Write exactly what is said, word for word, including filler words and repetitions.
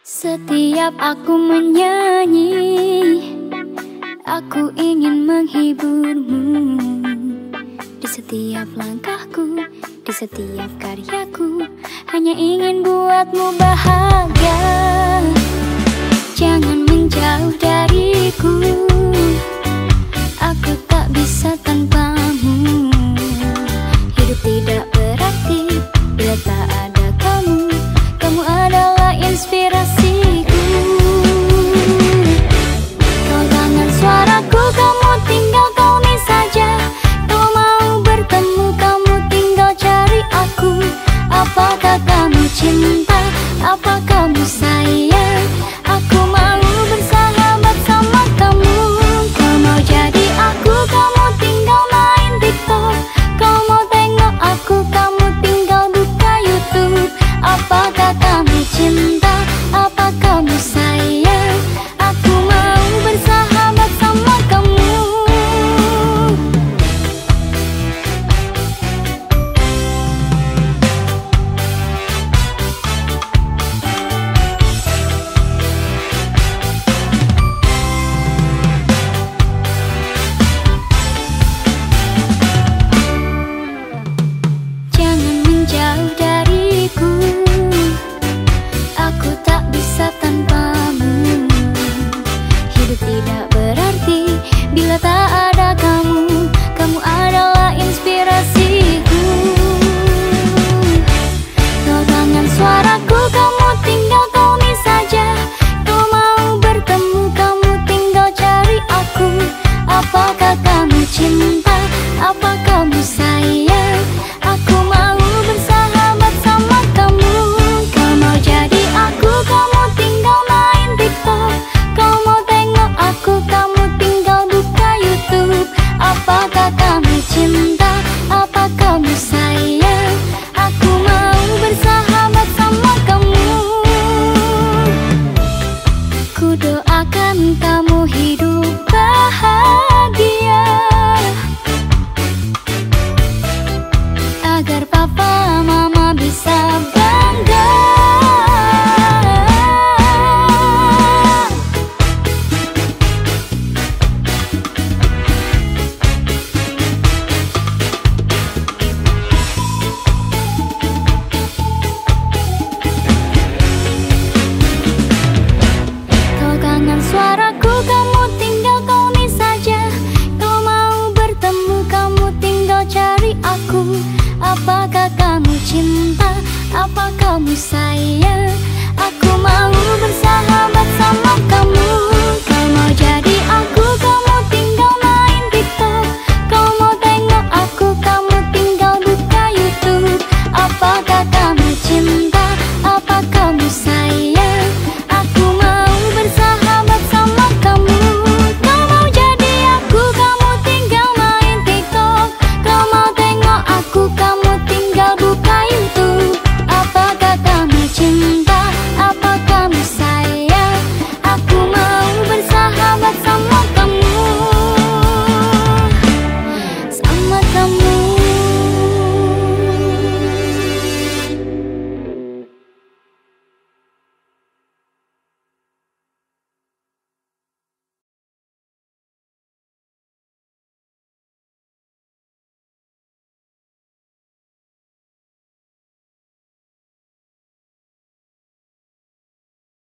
Setiap aku menyanyi, aku ingin menghiburmu. Di setiap langkahku, di setiap karyaku, hanya ingin buatmu bahagia. Jangan menjauh dariku, aku tak bisa tanpamu. Hidup tidak berarti bila tak ada kamu. Kamu adalah inspirasiku. Kau tangan suaraku, kamu tinggal call me saja. Kau mau bertemu, kamu tinggal cari aku. Apakah kamu cinta? Apa kamu sayang? Aku mau bersahabat sama kamu. Kau mau jadi aku, kamu tinggal main TikTok. Kau mau tengok aku, kamu tinggal buka YouTube. Apakah kamu cinta? Apa kamu sayang? Aku mau bersahabat sama kamu. Jangan menjauh dariku, aku tak bisa tanpamu. Hidup tidak berarti bila tak ada kamu. Kamu adalah inspirasiku. Kau tangan suaraku, kamu tinggal call me saja. Kau mau bertemu, kamu tinggal cari aku. Apakah kamu cinta? Apa kamu sayang? Aku mau bersahabat sama kamu. Kau mau jadi aku, kamu tinggal main TikTok. Kau mau tengok aku, kamu tinggal buka YouTube. Apakah kamu cinta? Apa kamu sayang? Aku mau bersahabat sama kamu. Ku doakan kamu hidup bahagia, agar papa mama bisa bangga. Kau kangen suaraku, kamu tinggal call me saja. Kau mau bertemu, kamu tinggal cari aku. Apakah kamu cinta? Apa kamu sayang?